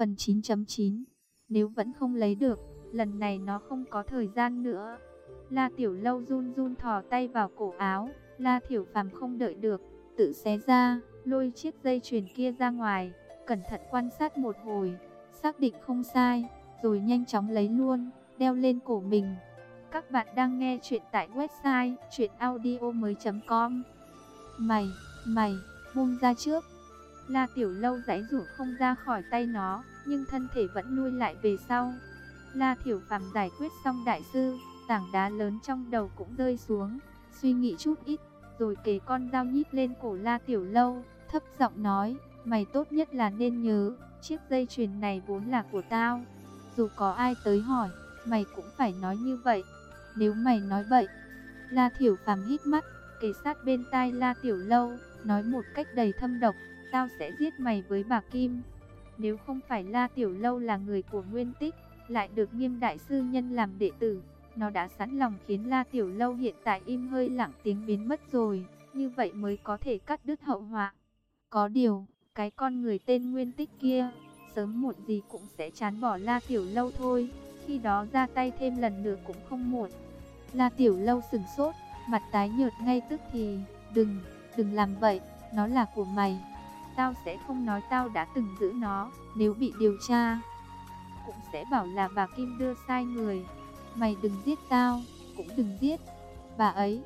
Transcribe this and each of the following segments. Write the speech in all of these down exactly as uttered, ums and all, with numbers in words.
Phần chín chấm chín. Nếu vẫn không lấy được, lần này nó không có thời gian nữa. La Tiểu Lâu run run thò tay vào cổ áo. La Thiểu Phàm không đợi được, tự xé ra, lôi chiếc dây chuyền kia ra ngoài, cẩn thận quan sát một hồi, xác định không sai, rồi nhanh chóng lấy luôn, đeo lên cổ mình. Các bạn đang nghe chuyện tại website truyện audio mới chấm com. Mày, mày, buông ra trước. La Tiểu Lâu giãy giụa không ra khỏi tay nó, nhưng thân thể vẫn lui lại về sau. La Thiểu Phàm giải quyết xong đại sư, tảng đá lớn trong đầu cũng rơi xuống, suy nghĩ chút ít, rồi kề con dao nhíp lên cổ La Tiểu Lâu, thấp giọng nói, mày tốt nhất là nên nhớ, chiếc dây chuyền này vốn là của tao. Dù có ai tới hỏi, mày cũng phải nói như vậy. Nếu mày nói bậy. La Thiểu Phàm hít mắt, kề sát bên tai La Tiểu Lâu, nói một cách đầy thâm độc, tao sẽ giết mày với bà Kim. Nếu không phải La Tiểu Lâu là người của Nguyên Tích, lại được Nghiêm đại sư nhân làm đệ tử, nó đã sẵn lòng khiến La Tiểu Lâu hiện tại im hơi lặng tiếng biến mất rồi, như vậy mới có thể cắt đứt hậu họa. Có điều, cái con người tên Nguyên Tích kia, sớm muộn gì cũng sẽ chán bỏ La Tiểu Lâu thôi, khi đó ra tay thêm lần nữa cũng không muộn. La Tiểu Lâu sừng sốt, mặt tái nhợt ngay tức thì, đừng, đừng làm vậy, nó là của mày. Tao sẽ không nói tao đã từng giữ nó, nếu bị điều tra, cũng sẽ bảo là bà Kim đưa sai người. Mày đừng giết tao, cũng đừng giết bà ấy.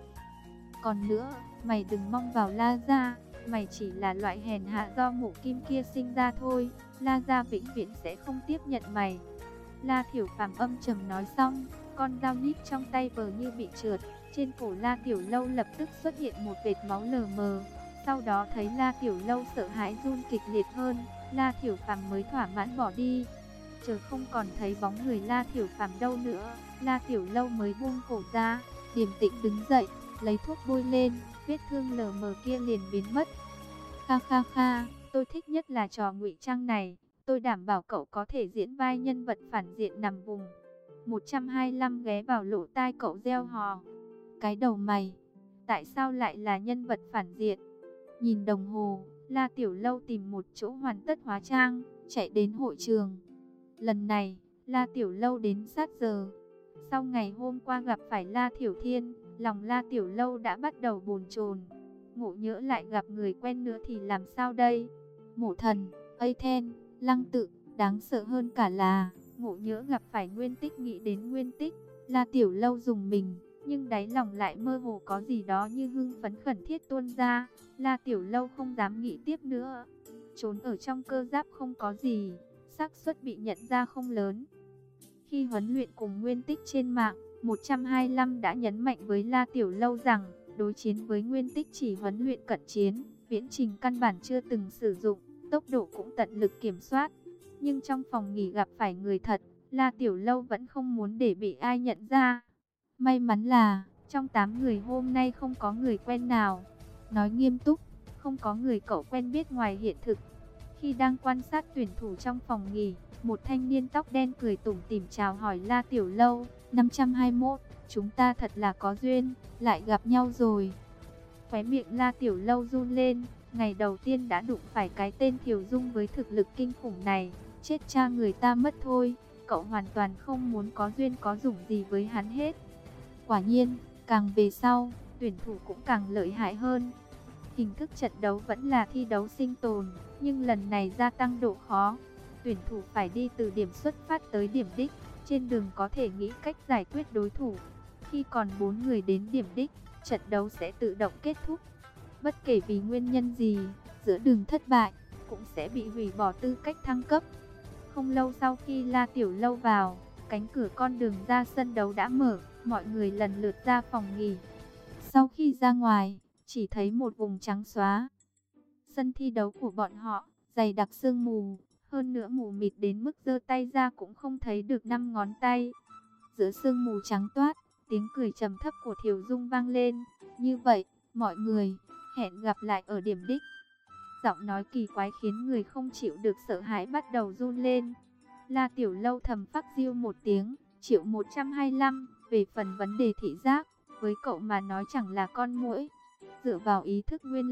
Còn nữa, mày đừng mong vào La gia, mày chỉ là loại hèn hạ do mụ Kim kia sinh ra thôi. La gia vĩnh viễn sẽ không tiếp nhận mày. La Thiểu Phàm âm trầm nói xong, con dao nhíp trong tay vờ như bị trượt, trên cổ La Tiểu Lâu lập tức xuất hiện một vệt máu lờ mờ. Sau đó thấy La Tiểu Lâu sợ hãi run kịch liệt hơn, La Thiểu Phàm mới thỏa mãn bỏ đi. Chờ không còn thấy bóng người La Thiểu Phàm đâu nữa, La Tiểu Lâu mới buông cổ ra, điềm tĩnh đứng dậy, lấy thuốc bôi lên, vết thương lờ mờ kia liền biến mất. Kha kha kha, tôi thích nhất là trò ngụy trang này, tôi đảm bảo cậu có thể diễn vai nhân vật phản diện nằm vùng. một trăm hai mươi lăm ghé vào lỗ tai cậu reo hò. Cái đầu mày, tại sao lại là nhân vật phản diện? Nhìn đồng hồ, La Tiểu Lâu tìm một chỗ hoàn tất hóa trang, chạy đến hội trường. Lần này, La Tiểu Lâu đến sát giờ. Sau ngày hôm qua gặp phải La Thiểu Thiên, lòng La Tiểu Lâu đã bắt đầu bồn chồn. Ngộ nhỡ lại gặp người quen nữa thì làm sao đây? Mộ Thần, Aten, Lăng Tự, đáng sợ hơn cả là ngộ nhỡ gặp phải Nguyên Tích. Nghĩ đến Nguyên Tích, La Tiểu Lâu dùng mình, nhưng đáy lòng lại mơ hồ có gì đó như hưng phấn khẩn thiết tuôn ra. La Tiểu Lâu không dám nghĩ tiếp nữa. Trốn ở trong cơ giáp không có gì, xác suất bị nhận ra không lớn. Khi huấn luyện cùng Nguyên Tích trên mạng, một trăm hai mươi lăm đã nhấn mạnh với La Tiểu Lâu rằng, đối chiến với Nguyên Tích chỉ huấn luyện cận chiến, viễn trình căn bản chưa từng sử dụng, tốc độ cũng tận lực kiểm soát. Nhưng trong phòng nghỉ gặp phải người thật, La Tiểu Lâu vẫn không muốn để bị ai nhận ra. May mắn là, trong tám người hôm nay không có người quen nào. Nói nghiêm túc, không có người cậu quen biết ngoài hiện thực. Khi đang quan sát tuyển thủ trong phòng nghỉ, một thanh niên tóc đen cười tủm tỉm chào hỏi La Tiểu Lâu. năm trăm hai mươi mốt, chúng ta thật là có duyên, lại gặp nhau rồi. Khóe miệng La Tiểu Lâu run lên, ngày đầu tiên đã đụng phải cái tên Thiều Dung với thực lực kinh khủng này, chết cha người ta mất thôi. Cậu hoàn toàn không muốn có duyên có dụng gì với hắn hết. Quả nhiên, càng về sau, tuyển thủ cũng càng lợi hại hơn. Hình thức trận đấu vẫn là thi đấu sinh tồn, nhưng lần này gia tăng độ khó. Tuyển thủ phải đi từ điểm xuất phát tới điểm đích, trên đường có thể nghĩ cách giải quyết đối thủ. Khi còn bốn người đến điểm đích, trận đấu sẽ tự động kết thúc. Bất kể vì nguyên nhân gì, giữa đường thất bại, cũng sẽ bị hủy bỏ tư cách thăng cấp. Không lâu sau khi La Tiểu Lâu vào, cánh cửa con đường ra sân đấu đã mở, mọi người lần lượt ra phòng nghỉ. Sau khi ra ngoài, chỉ thấy một vùng trắng xóa. Sân thi đấu của bọn họ, dày đặc sương mù, hơn nữa mù mịt đến mức giơ tay ra cũng không thấy được năm ngón tay. Giữa sương mù trắng toát, tiếng cười trầm thấp của Thiều Dung vang lên. Như vậy, mọi người, hẹn gặp lại ở điểm đích. Giọng nói kỳ quái khiến người không chịu được sợ hãi bắt đầu run lên. La Tiểu Lâu thầm phắc diêu một tiếng, triệu một trăm hai mươi lăm, về phần vấn đề thị giác, với cậu mà nói chẳng là con muỗi. Dựa vào ý thức nguyên lực,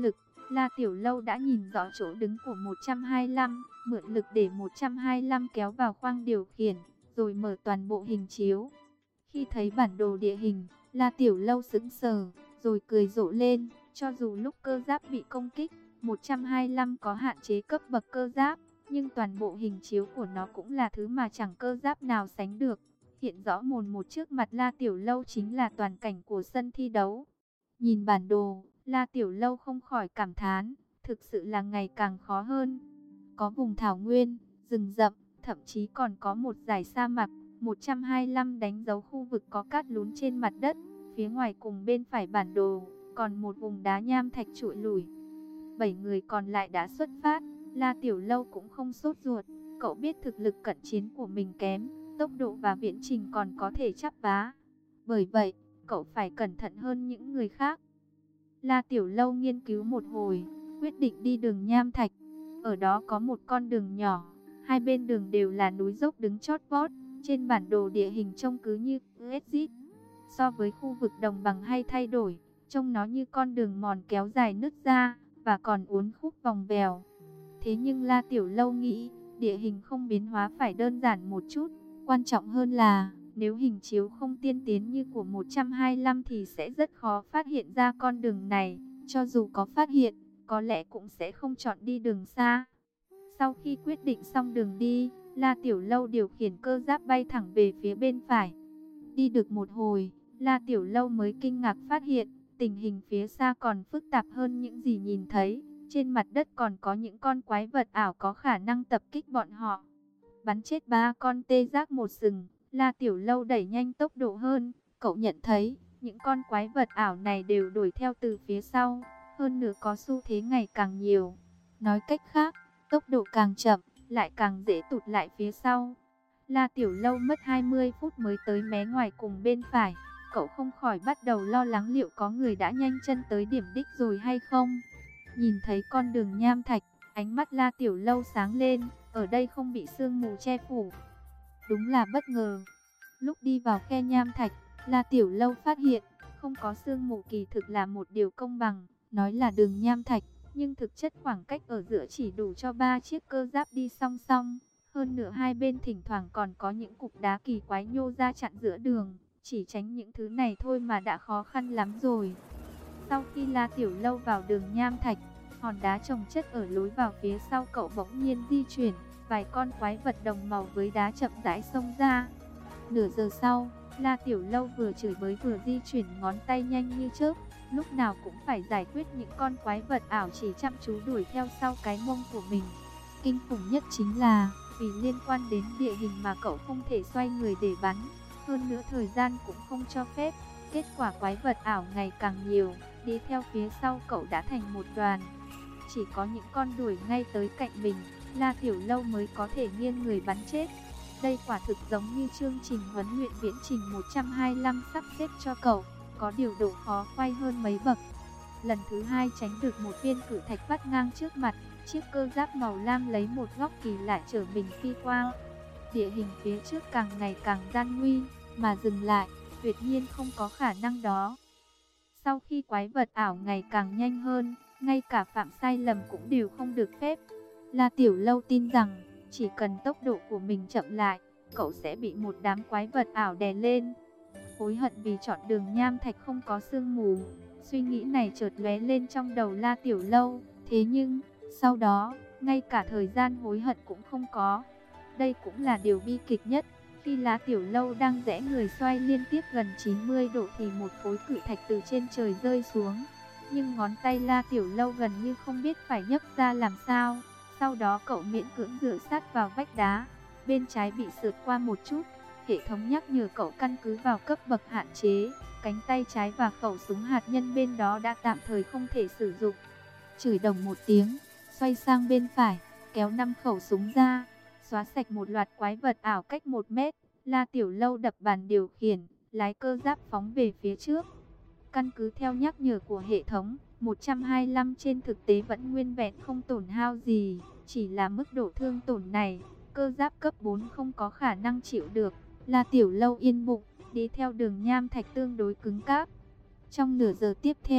La Tiểu Lâu đã nhìn rõ chỗ đứng của một trăm hai mươi lăm, mượn lực để một trăm hai mươi lăm kéo vào khoang điều khiển, rồi mở toàn bộ hình chiếu. Khi thấy bản đồ địa hình, La Tiểu Lâu sững sờ, rồi cười rộ lên. Cho dù lúc cơ giáp bị công kích, một trăm hai mươi lăm có hạn chế cấp bậc cơ giáp, nhưng toàn bộ hình chiếu của nó cũng là thứ mà chẳng cơ giáp nào sánh được. Hiện rõ mồn một trước mặt La Tiểu Lâu chính là toàn cảnh của sân thi đấu. Nhìn bản đồ, La Tiểu Lâu không khỏi cảm thán, thực sự là ngày càng khó hơn. Có vùng thảo nguyên, rừng rậm, thậm chí còn có một dải sa mạc. một trăm hai mươi lăm đánh dấu khu vực có cát lún trên mặt đất. Phía ngoài cùng bên phải bản đồ, còn một vùng đá nham thạch trụi lủi. Bảy người còn lại đã xuất phát. La Tiểu Lâu cũng không sốt ruột. Cậu biết thực lực cận chiến của mình kém, tốc độ và viễn trình còn có thể chắp vá. Bởi vậy, cậu phải cẩn thận hơn những người khác. La Tiểu Lâu nghiên cứu một hồi, quyết định đi đường nham thạch. Ở đó có một con đường nhỏ, hai bên đường đều là núi dốc đứng chót vót. Trên bản đồ địa hình trông cứ như Exit. So với khu vực đồng bằng hay thay đổi, trông nó như con đường mòn kéo dài nứt ra, và còn uốn khúc vòng vèo. Thế nhưng La Tiểu Lâu nghĩ, địa hình không biến hóa phải đơn giản một chút. Quan trọng hơn là, nếu hình chiếu không tiên tiến như của một trăm hai mươi lăm thì sẽ rất khó phát hiện ra con đường này. Cho dù có phát hiện, có lẽ cũng sẽ không chọn đi đường xa. Sau khi quyết định xong đường đi, La Tiểu Lâu điều khiển cơ giáp bay thẳng về phía bên phải. Đi được một hồi, La Tiểu Lâu mới kinh ngạc phát hiện, tình hình phía xa còn phức tạp hơn những gì nhìn thấy. Trên mặt đất còn có những con quái vật ảo có khả năng tập kích bọn họ. Bắn chết ba con tê giác một sừng, La Tiểu Lâu đẩy nhanh tốc độ hơn. Cậu nhận thấy, những con quái vật ảo này đều đuổi theo từ phía sau, hơn nữa có xu thế ngày càng nhiều. Nói cách khác, tốc độ càng chậm, lại càng dễ tụt lại phía sau. La Tiểu Lâu mất hai mươi phút mới tới mé ngoài cùng bên phải. Cậu không khỏi bắt đầu lo lắng liệu có người đã nhanh chân tới điểm đích rồi hay không. Nhìn thấy con đường nham thạch, ánh mắt La Tiểu Lâu sáng lên, ở đây không bị sương mù che phủ. Đúng là bất ngờ. Lúc đi vào khe nham thạch, La Tiểu Lâu phát hiện, không có sương mù kỳ thực là một điều công bằng. Nói là đường nham thạch, nhưng thực chất khoảng cách ở giữa chỉ đủ cho ba chiếc cơ giáp đi song song. Hơn nữa hai bên thỉnh thoảng còn có những cục đá kỳ quái nhô ra chặn giữa đường. Chỉ tránh những thứ này thôi mà đã khó khăn lắm rồi. Sau khi La Tiểu Lâu vào đường nham thạch, hòn đá chồng chất ở lối vào phía sau cậu bỗng nhiên di chuyển. Vài con quái vật đồng màu với đá chậm rãi xông ra. Nửa giờ sau, La Tiểu Lâu vừa chửi bới vừa di chuyển ngón tay nhanh như chớp. Lúc nào cũng phải giải quyết những con quái vật ảo chỉ chăm chú đuổi theo sau cái mông của mình. Kinh khủng nhất chính là, vì liên quan đến địa hình mà cậu không thể xoay người để bắn. Hơn nữa thời gian cũng không cho phép. Kết quả quái vật ảo ngày càng nhiều, đi theo phía sau cậu đã thành một đoàn. Chỉ có những con đuổi ngay tới cạnh mình, La Tiểu Lâu mới có thể nghiêng người bắn chết. Đây quả thực giống như chương trình huấn luyện viễn trình một trăm hai mươi lăm sắp xếp cho cậu, có điều độ khó quay hơn mấy bậc. Lần thứ hai tránh được một viên cự thạch vắt ngang trước mặt, chiếc cơ giáp màu lam lấy một góc kỳ lạ chở mình phi qua. Địa hình phía trước càng ngày càng gian nguy, mà dừng lại, tuyệt nhiên không có khả năng đó. Sau khi quái vật ảo ngày càng nhanh hơn, ngay cả phạm sai lầm cũng đều không được phép. La Tiểu Lâu tin rằng, chỉ cần tốc độ của mình chậm lại, cậu sẽ bị một đám quái vật ảo đè lên. Hối hận vì chọn đường nham thạch không có sương mù. Suy nghĩ này chợt lóe lên trong đầu La Tiểu Lâu. Thế nhưng, sau đó, ngay cả thời gian hối hận cũng không có. Đây cũng là điều bi kịch nhất. Khi La Tiểu Lâu đang rẽ người xoay liên tiếp gần chín mươi độ thì một khối cự thạch từ trên trời rơi xuống. Nhưng ngón tay La Tiểu Lâu gần như không biết phải nhấc ra làm sao. Sau đó cậu miễn cưỡng dựa sát vào vách đá. Bên trái bị sượt qua một chút. Hệ thống nhắc nhở cậu căn cứ vào cấp bậc hạn chế. Cánh tay trái và khẩu súng hạt nhân bên đó đã tạm thời không thể sử dụng. Chửi đồng một tiếng, xoay sang bên phải, kéo năm khẩu súng ra. Xóa sạch một loạt quái vật ảo cách một mét. La Tiểu Lâu đập bàn điều khiển, lái cơ giáp phóng về phía trước. Căn cứ theo nhắc nhở của hệ thống, một trăm hai mươi lăm trên thực tế vẫn nguyên vẹn không tổn hao gì. Chỉ là mức độ thương tổn này, cơ giáp cấp bốn không có khả năng chịu được. La Tiểu Lâu yên bụng, đi theo đường nham thạch tương đối cứng cáp. Trong nửa giờ tiếp theo,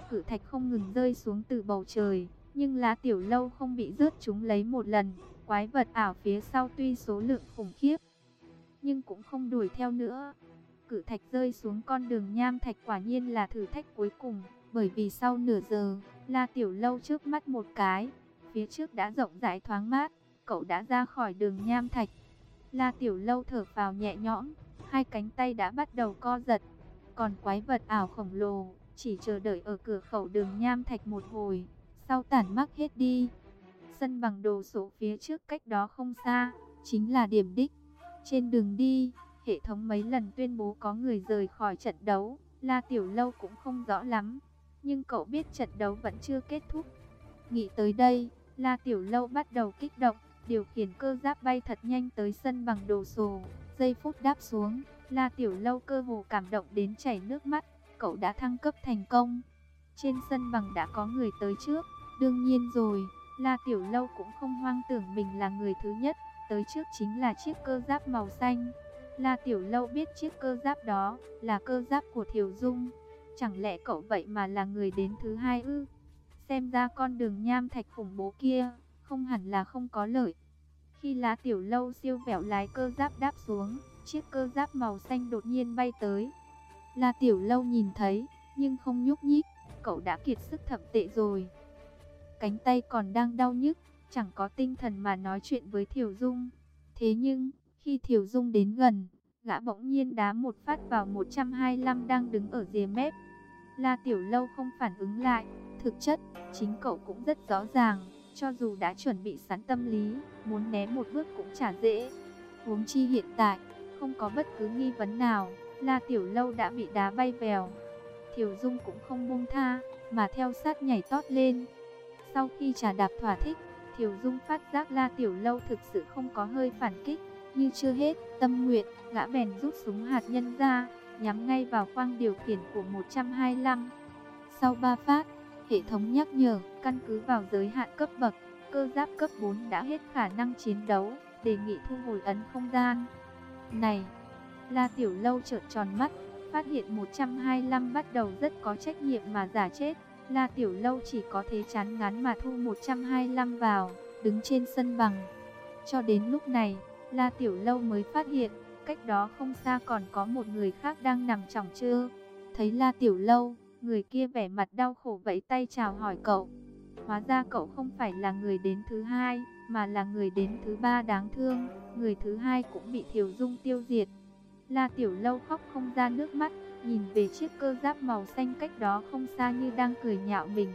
cự thạch không ngừng rơi xuống từ bầu trời, nhưng La Tiểu Lâu không bị rớt chúng lấy một lần. Quái vật ảo phía sau tuy số lượng khủng khiếp, nhưng cũng không đuổi theo nữa. Cự thạch rơi xuống con đường nham thạch quả nhiên là thử thách cuối cùng, bởi vì sau nửa giờ, La Tiểu Lâu trước mắt một cái, phía trước đã rộng rãi thoáng mát, cậu đã ra khỏi đường nham thạch. La Tiểu Lâu thở phào nhẹ nhõm, hai cánh tay đã bắt đầu co giật, còn quái vật ảo khổng lồ chỉ chờ đợi ở cửa khẩu đường nham thạch một hồi, sau tản mắc hết đi. Sân bằng đồ sộ phía trước cách đó không xa, chính là điểm đích. Trên đường đi, hệ thống mấy lần tuyên bố có người rời khỏi trận đấu, La Tiểu Lâu cũng không rõ lắm, nhưng cậu biết trận đấu vẫn chưa kết thúc. Nghĩ tới đây, La Tiểu Lâu bắt đầu kích động, điều khiển cơ giáp bay thật nhanh tới sân bằng đồ sộ. Giây phút đáp xuống, La Tiểu Lâu cơ hồ cảm động đến chảy nước mắt, cậu đã thăng cấp thành công. Trên sân bằng đã có người tới trước, đương nhiên rồi, La Tiểu Lâu cũng không hoang tưởng mình là người thứ nhất, tới trước chính là chiếc cơ giáp màu xanh. La Tiểu Lâu biết chiếc cơ giáp đó là cơ giáp của Thiều Dung, chẳng lẽ cậu vậy mà là người đến thứ hai ư? Xem ra con đường nham thạch khủng bố kia, không hẳn là không có lợi. Khi La Tiểu Lâu siêu vẹo lái cơ giáp đáp xuống, chiếc cơ giáp màu xanh đột nhiên bay tới. La Tiểu Lâu nhìn thấy, nhưng không nhúc nhích, cậu đã kiệt sức thậm tệ rồi. Cánh tay còn đang đau nhức, chẳng có tinh thần mà nói chuyện với Thiều Dung. Thế nhưng, khi Thiều Dung đến gần, gã bỗng nhiên đá một phát vào một trăm hai mươi lăm đang đứng ở rìa mép. La Tiểu Lâu không phản ứng lại, thực chất, chính cậu cũng rất rõ ràng, cho dù đã chuẩn bị sẵn tâm lý, muốn né một bước cũng chả dễ. Huống chi hiện tại, không có bất cứ nghi vấn nào, La Tiểu Lâu đã bị đá bay vèo. Thiều Dung cũng không buông tha, mà theo sát nhảy tót lên. Sau khi trà đạp thỏa thích, Thiều Dung phát giác La Tiểu Lâu thực sự không có hơi phản kích. Như chưa hết tâm nguyện, gã bèn rút súng hạt nhân ra, nhắm ngay vào khoang điều khiển của một trăm hai mươi lăm. Sau ba phát, hệ thống nhắc nhở, căn cứ vào giới hạn cấp bậc, cơ giáp cấp bốn đã hết khả năng chiến đấu, đề nghị thu hồi ấn không gian. Này, La Tiểu Lâu trợn tròn mắt, phát hiện một trăm hai mươi lăm bắt đầu rất có trách nhiệm mà giả chết. La Tiểu Lâu chỉ có thế chán ngán mà thu một trăm hai mươi lăm vào, đứng trên sân bằng. Cho đến lúc này, La Tiểu Lâu mới phát hiện, cách đó không xa còn có một người khác đang nằm chỏng trơ. Thấy La Tiểu Lâu, người kia vẻ mặt đau khổ vẫy tay chào hỏi cậu. Hóa ra cậu không phải là người đến thứ hai, mà là người đến thứ ba đáng thương. Người thứ hai cũng bị Thiều Dung tiêu diệt. La Tiểu Lâu khóc không ra nước mắt, nhìn về chiếc cơ giáp màu xanh cách đó không xa như đang cười nhạo mình.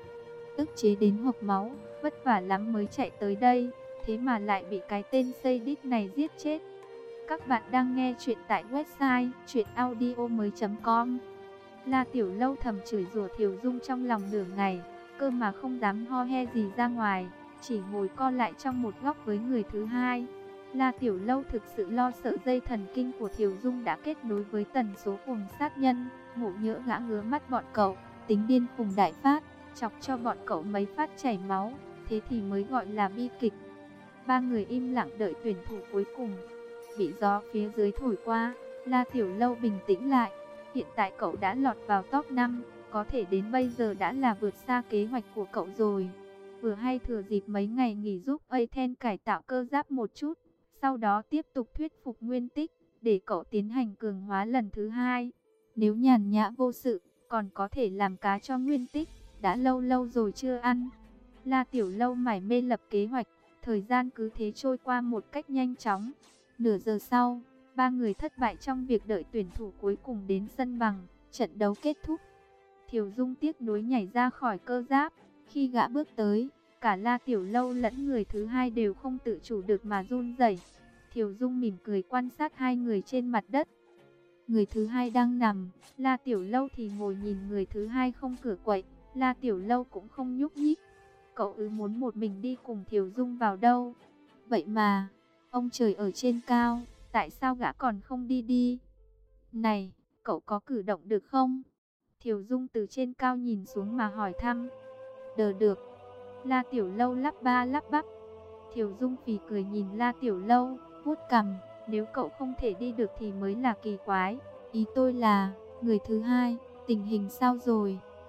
Ức chế đến hộc máu, vất vả lắm mới chạy tới đây, thế mà lại bị cái tên Sadist này giết chết. Các bạn đang nghe chuyện tại website truyện audio mới chấm com. La Tiểu Lâu thầm chửi rủa Thiều Dung trong lòng nửa ngày, cơ mà không dám ho he gì ra ngoài, chỉ ngồi co lại trong một góc với người thứ hai. La Tiểu Lâu thực sự lo sợ dây thần kinh của Thiều Dung đã kết nối với tần số cuồng sát nhân, ngộ nhỡ gã ngứa mắt bọn cậu, tính điên khùng đại phát, chọc cho bọn cậu mấy phát chảy máu, thế thì mới gọi là bi kịch. Ba người im lặng đợi tuyển thủ cuối cùng. Bị gió phía dưới thổi qua, La Tiểu Lâu bình tĩnh lại. Hiện tại cậu đã lọt vào top năm, có thể đến bây giờ đã là vượt xa kế hoạch của cậu rồi. Vừa hay thừa dịp mấy ngày nghỉ giúp Athens cải tạo cơ giáp một chút, sau đó tiếp tục thuyết phục Nguyên Tích, để cậu tiến hành cường hóa lần thứ hai. Nếu nhàn nhã vô sự, còn có thể làm cá cho Nguyên Tích, đã lâu lâu rồi chưa ăn. La Tiểu Lâu mải mê lập kế hoạch, thời gian cứ thế trôi qua một cách nhanh chóng. Nửa giờ sau, ba người thất bại trong việc đợi tuyển thủ cuối cùng đến sân bằng, trận đấu kết thúc. Thiều Dung tiếc nuối nhảy ra khỏi cơ giáp, khi gã bước tới, cả La Tiểu Lâu lẫn người thứ hai đều không tự chủ được mà run rẩy. Thiều Dung mỉm cười quan sát hai người trên mặt đất. Người thứ hai đang nằm, La Tiểu Lâu thì ngồi nhìn người thứ hai không cử quậy, La Tiểu Lâu cũng không nhúc nhích. Cậu ư muốn một mình đi cùng Thiều Dung vào đâu? Vậy mà, ông trời ở trên cao, tại sao gã còn không đi đi? Này, cậu có cử động được không? Thiều Dung từ trên cao nhìn xuống mà hỏi thăm. Đờ được. La Tiểu Lâu lắp ba lắp bắp. Thiều Dung phì cười nhìn La Tiểu Lâu, vuốt cằm. Nếu cậu không thể đi được thì mới là kỳ quái. Ý tôi là, người thứ hai, tình hình sao rồi?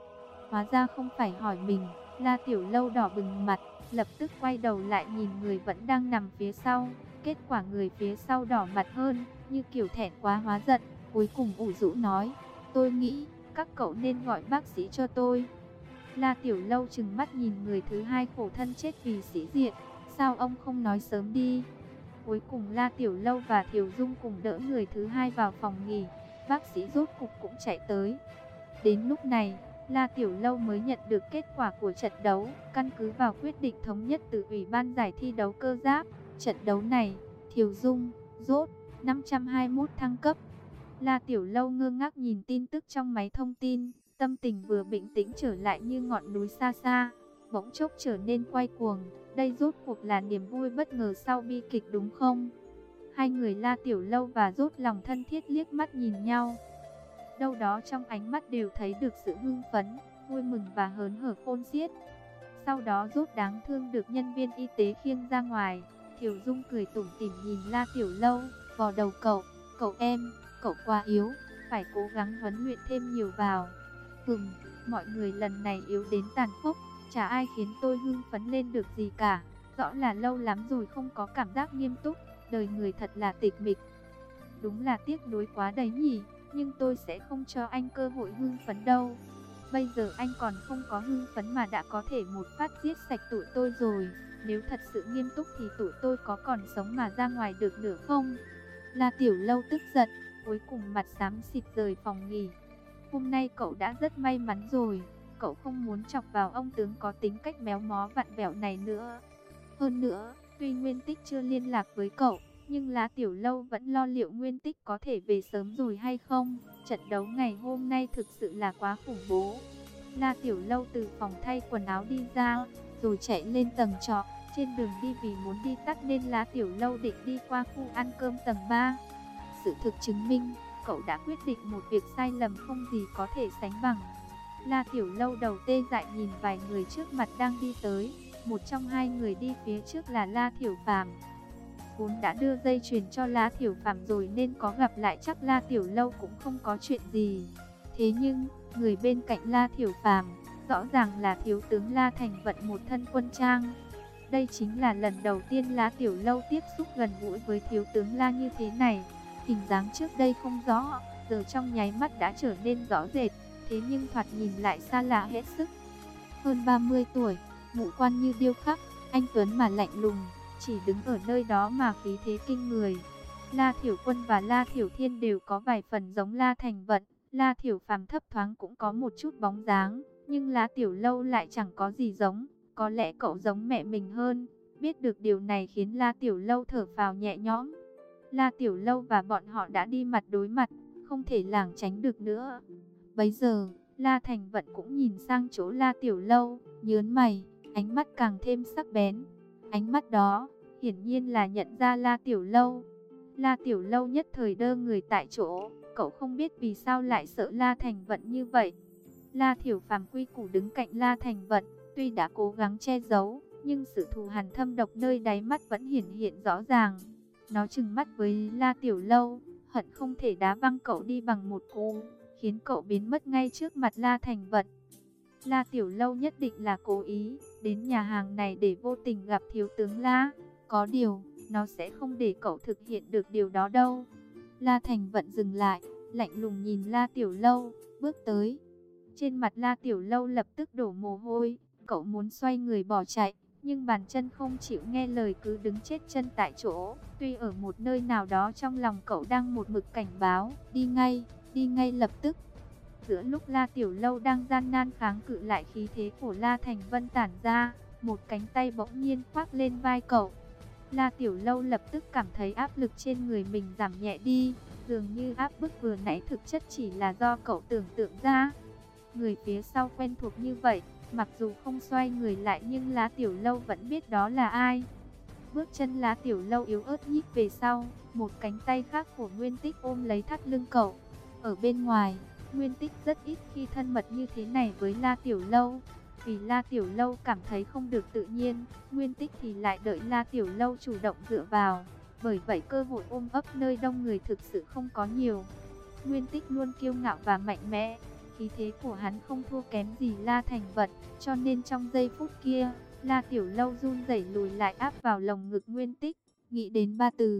Hóa ra không phải hỏi mình. La Tiểu Lâu đỏ bừng mặt, lập tức quay đầu lại nhìn người vẫn đang nằm phía sau. Kết quả người phía sau đỏ mặt hơn, như kiểu thẹn quá hóa giận, cuối cùng ủ rũ nói: tôi nghĩ các cậu nên gọi bác sĩ cho tôi. La Tiểu Lâu trừng mắt nhìn người thứ hai khổ thân chết vì sĩ diện. Sao ông không nói sớm đi? Cuối cùng La Tiểu Lâu và Thiều Dung cùng đỡ người thứ hai vào phòng nghỉ. Bác sĩ rốt cục cũng chạy tới. Đến lúc này, La Tiểu Lâu mới nhận được kết quả của trận đấu. Căn cứ vào quyết định thống nhất từ Ủy ban giải thi đấu cơ giáp, trận đấu này, Thiều Dung, rốt, năm trăm hai mươi mốt thăng cấp. La Tiểu Lâu ngơ ngác nhìn tin tức trong máy thông tin. Tâm tình vừa bình tĩnh trở lại như ngọn núi xa xa, bỗng chốc trở nên quay cuồng. Đây rốt cuộc là niềm vui bất ngờ sau bi kịch đúng không? Hai người La Tiểu Lâu và Rốt lòng thân thiết liếc mắt nhìn nhau. Đâu đó trong ánh mắt đều thấy được sự hưng phấn, vui mừng và hớn hở khôn xiết. Sau đó Rốt đáng thương được nhân viên y tế khiêng ra ngoài. Thiều Dung cười tủm tỉm nhìn La Tiểu Lâu, vò đầu cậu, cậu em, cậu quá yếu, phải cố gắng huấn luyện thêm nhiều vào. Hừm, mọi người lần này yếu đến tàn khốc, chả ai khiến tôi hưng phấn lên được gì cả. Rõ là lâu lắm rồi không có cảm giác nghiêm túc, đời người thật là tịch mịch. Đúng là tiếc nuối quá đấy nhỉ, nhưng tôi sẽ không cho anh cơ hội hưng phấn đâu. Bây giờ anh còn không có hưng phấn mà đã có thể một phát giết sạch tụi tôi rồi. Nếu thật sự nghiêm túc thì tụi tôi có còn sống mà ra ngoài được nữa không? La Tiểu Lâu tức giận, cuối cùng mặt xám xịt rời phòng nghỉ. Hôm nay cậu đã rất may mắn rồi, cậu không muốn chọc vào ông tướng có tính cách méo mó vặn vẹo này nữa. Hơn nữa, tuy Nguyên Tích chưa liên lạc với cậu, nhưng La Tiểu Lâu vẫn lo liệu Nguyên Tích có thể về sớm rồi hay không. Trận đấu ngày hôm nay thực sự là quá khủng bố. La Tiểu Lâu từ phòng thay quần áo đi ra, rồi chạy lên tầng trọ. Trên đường đi vì muốn đi tắt nên La Tiểu Lâu định đi qua khu ăn cơm tầng ba. Sự thực chứng minh, cậu đã quyết định một việc sai lầm không gì có thể sánh bằng. La Tiểu Lâu đầu tê dại nhìn vài người trước mặt đang đi tới. Một trong hai người đi phía trước là La Thiểu Phàm. Vốn đã đưa dây chuyền cho La Thiểu Phàm rồi nên có gặp lại chắc La Tiểu Lâu cũng không có chuyện gì. Thế nhưng, người bên cạnh La Thiểu Phàm rõ ràng là thiếu tướng La Thành Vận một thân quân trang. Đây chính là lần đầu tiên La Tiểu Lâu tiếp xúc gần gũi với thiếu tướng La như thế này. Hình dáng trước đây không rõ, giờ trong nháy mắt đã trở nên rõ rệt, thế nhưng thoạt nhìn lại xa lạ hết sức. Hơn ba mươi tuổi, ngũ quan như điêu khắc, anh tuấn mà lạnh lùng, chỉ đứng ở nơi đó mà khí thế kinh người. La Thiểu Quân và La Thiểu Thiên đều có vài phần giống La Thành Vận, La Thiểu Phàm thấp thoáng cũng có một chút bóng dáng, nhưng La Tiểu Lâu lại chẳng có gì giống, có lẽ cậu giống mẹ mình hơn. Biết được điều này khiến La Tiểu Lâu thở phào nhẹ nhõm. La Tiểu Lâu và bọn họ đã đi mặt đối mặt, không thể lảng tránh được nữa. Bấy giờ, La Thành Vận cũng nhìn sang chỗ La Tiểu Lâu, nhớn mày, ánh mắt càng thêm sắc bén. Ánh mắt đó, hiển nhiên là nhận ra La Tiểu Lâu. La Tiểu Lâu nhất thời đơ người tại chỗ, cậu không biết vì sao lại sợ La Thành Vận như vậy. La Thiểu Phàm quy củ đứng cạnh La Thành Vận, tuy đã cố gắng che giấu, nhưng sự thù hằn thâm độc nơi đáy mắt vẫn hiển hiện rõ ràng. Nó trừng mắt với La Tiểu Lâu, hận không thể đá văng cậu đi bằng một cú, khiến cậu biến mất ngay trước mặt La Thành Vận. La Tiểu Lâu nhất định là cố ý đến nhà hàng này để vô tình gặp thiếu tướng La. Có điều, nó sẽ không để cậu thực hiện được điều đó đâu. La Thành Vận dừng lại, lạnh lùng nhìn La Tiểu Lâu, bước tới. Trên mặt La Tiểu Lâu lập tức đổ mồ hôi, cậu muốn xoay người bỏ chạy, nhưng bàn chân không chịu nghe lời cứ đứng chết chân tại chỗ. Tuy ở một nơi nào đó trong lòng cậu đang một mực cảnh báo, đi ngay, đi ngay lập tức. Giữa lúc La Tiểu Lâu đang gian nan kháng cự lại khí thế của La Thành Vân tản ra, một cánh tay bỗng nhiên khoác lên vai cậu. La Tiểu Lâu lập tức cảm thấy áp lực trên người mình giảm nhẹ đi, dường như áp bức vừa nãy thực chất chỉ là do cậu tưởng tượng ra. Người phía sau quen thuộc như vậy, mặc dù không xoay người lại nhưng La Tiểu Lâu vẫn biết đó là ai. Bước chân La Tiểu Lâu yếu ớt nhích về sau, một cánh tay khác của Nguyên Tích ôm lấy thắt lưng cậu. Ở bên ngoài, Nguyên Tích rất ít khi thân mật như thế này với La Tiểu Lâu. Vì La Tiểu Lâu cảm thấy không được tự nhiên, Nguyên Tích thì lại đợi La Tiểu Lâu chủ động dựa vào. Bởi vậy cơ hội ôm ấp nơi đông người thực sự không có nhiều. Nguyên Tích luôn kiêu ngạo và mạnh mẽ, khí thế của hắn không thua kém gì La Thành Vận, cho nên trong giây phút kia, La Tiểu Lâu run rẩy lùi lại áp vào lồng ngực Nguyên Tích, nghĩ đến ba từ: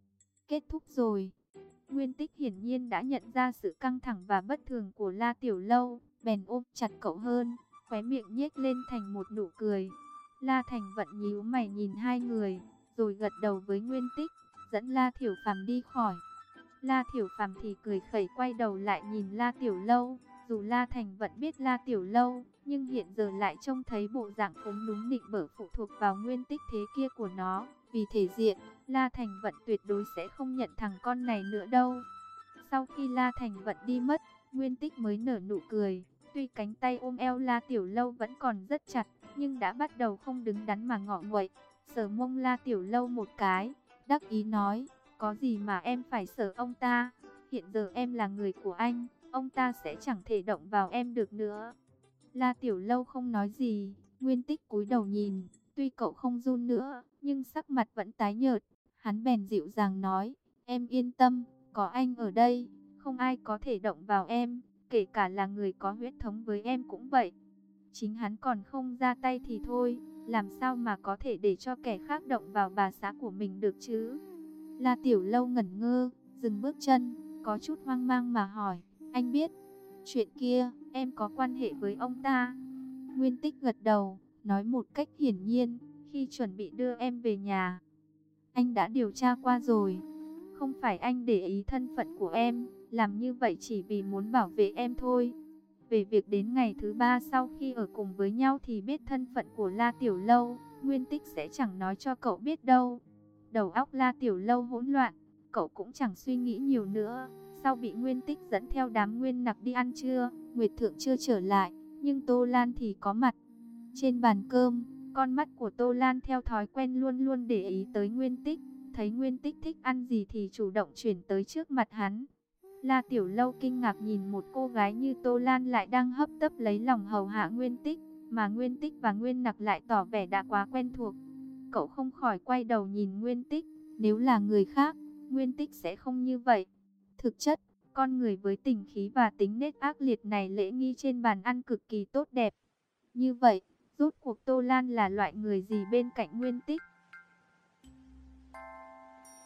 kết thúc rồi. Nguyên Tích hiển nhiên đã nhận ra sự căng thẳng và bất thường của La Tiểu Lâu, bèn ôm chặt cậu hơn, khóe miệng nhếch lên thành một nụ cười. La Thành Vận nhíu mày nhìn hai người, rồi gật đầu với Nguyên Tích, dẫn La Thiểu Phàm đi khỏi. La Thiểu Phàm thì cười khẩy quay đầu lại nhìn La Tiểu Lâu, dù La Thành Vận biết La Tiểu Lâu, nhưng hiện giờ lại trông thấy bộ dạng phúng đúng nịnh bợ phụ thuộc vào Nguyên Tích thế kia của nó, vì thể diện, La Thành Vận tuyệt đối sẽ không nhận thằng con này nữa đâu. Sau khi La Thành Vận đi mất, Nguyên Tích mới nở nụ cười, tuy cánh tay ôm eo La Tiểu Lâu vẫn còn rất chặt, nhưng đã bắt đầu không đứng đắn mà ngọ nguậy, sờ mông La Tiểu Lâu một cái, đắc ý nói: có gì mà em phải sợ ông ta, hiện giờ em là người của anh, ông ta sẽ chẳng thể động vào em được nữa. La Tiểu Lâu không nói gì, Nguyên Tích cúi đầu nhìn, tuy cậu không run nữa, nhưng sắc mặt vẫn tái nhợt, hắn bèn dịu dàng nói: em yên tâm, có anh ở đây, không ai có thể động vào em, kể cả là người có huyết thống với em cũng vậy. Chính hắn còn không ra tay thì thôi, làm sao mà có thể để cho kẻ khác động vào bà xã của mình được chứ? La Tiểu Lâu ngẩn ngơ, dừng bước chân, có chút hoang mang mà hỏi: anh biết chuyện kia, em có quan hệ với ông ta? Nguyên Tích gật đầu, nói một cách hiển nhiên: khi chuẩn bị đưa em về nhà, anh đã điều tra qua rồi. Không phải anh để ý thân phận của em, làm như vậy chỉ vì muốn bảo vệ em thôi. Về việc đến ngày thứ ba sau khi ở cùng với nhau thì biết thân phận của La Tiểu Lâu, Nguyên Tích sẽ chẳng nói cho cậu biết đâu. Đầu óc La Tiểu Lâu hỗn loạn, cậu cũng chẳng suy nghĩ nhiều nữa. Sau bị Nguyên Tích dẫn theo đám Nguyên Nặc đi ăn trưa, Nguyệt Thượng chưa trở lại, nhưng Tô Lan thì có mặt. Trên bàn cơm, con mắt của Tô Lan theo thói quen luôn luôn để ý tới Nguyên Tích, thấy Nguyên Tích thích ăn gì thì chủ động chuyển tới trước mặt hắn. La Tiểu Lâu kinh ngạc nhìn một cô gái như Tô Lan lại đang hấp tấp lấy lòng hầu hạ Nguyên Tích, mà Nguyên Tích và Nguyên Nặc lại tỏ vẻ đã quá quen thuộc. Cậu không khỏi quay đầu nhìn Nguyên Tích, nếu là người khác, Nguyên Tích sẽ không như vậy. Thực chất, con người với tình khí và tính nết ác liệt này lễ nghi trên bàn ăn cực kỳ tốt đẹp. Như vậy, rốt cuộc Tô Lan là loại người gì bên cạnh Nguyên Tích?